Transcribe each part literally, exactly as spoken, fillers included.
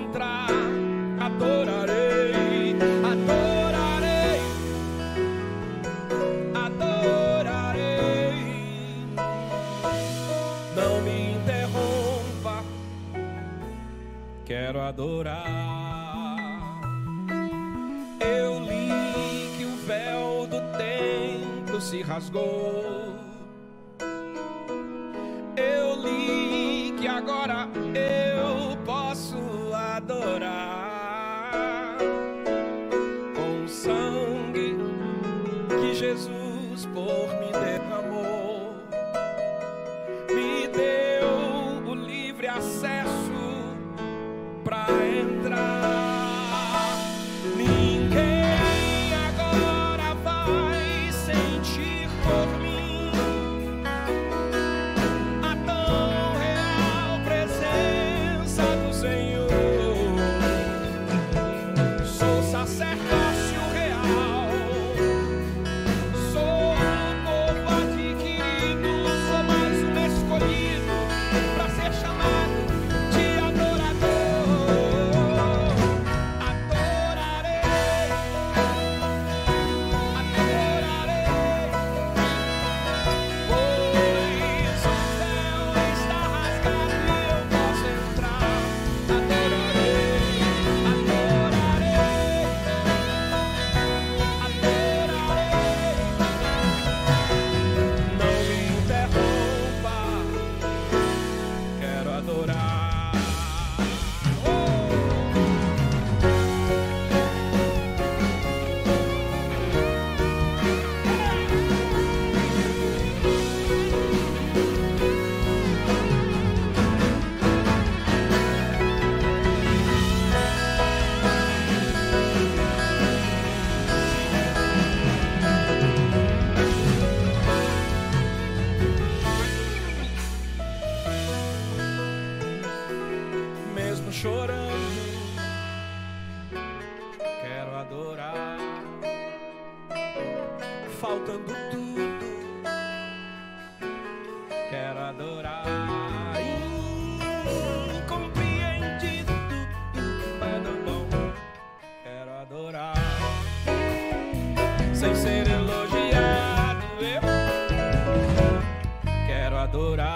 entrar, adorarei, adorarei, adorarei. Não me interrompa, quero adorar. Eu li que o véu do templo se rasgou. Eu li que agora eu posso adorar com o sangue que Jesus por mim derramou. Me deu o livre acesso pra entrar. Ninguém agora vai sentir por mim a tão real presença do Senhor. Sou sacerdócio real, sou um povo adquirido, sou mais um escolhido pra ser chamado de adorador. Adorarei, adorarei, pois o céu está rasgado e eu posso entrar. Adorarei, adorarei, adorarei. Não me interrompa, quero adorar. Oh! Mesmo chorando, quero adorar. Faltando tudo, quero adorar. Incompreendido, mas não bom, quero adorar. Sem ser elogiado, eu quero adorar.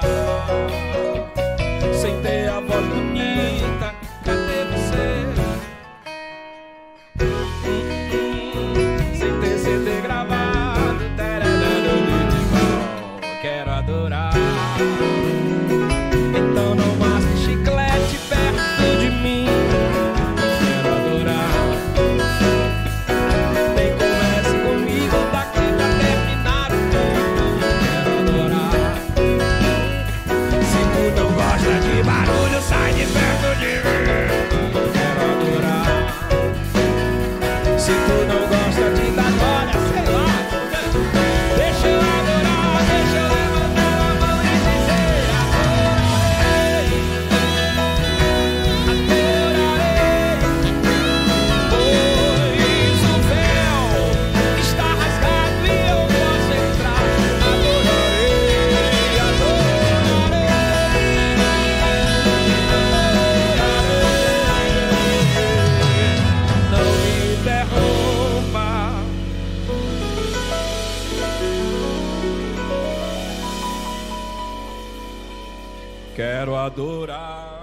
Sem ter a voz bonita, cadê você? Hum, hum, sem ter C D gravado, quero adorar. Então não masque chiclete perto de mim, quero adorar. Nem comece comigo daqui pra terminar o mundo, quero adorar. Se tu não gosta de barulho, sai de perto de mim, quero adorar. Se tu não gosta de dar glória, sei lá, deixa eu adorar, deixa eu levantar a mão e dizer adorarei, adorarei, pois o véu está rasgado e eu posso entrar. Adorarei, adorarei. Não me interrompa, quero adorar.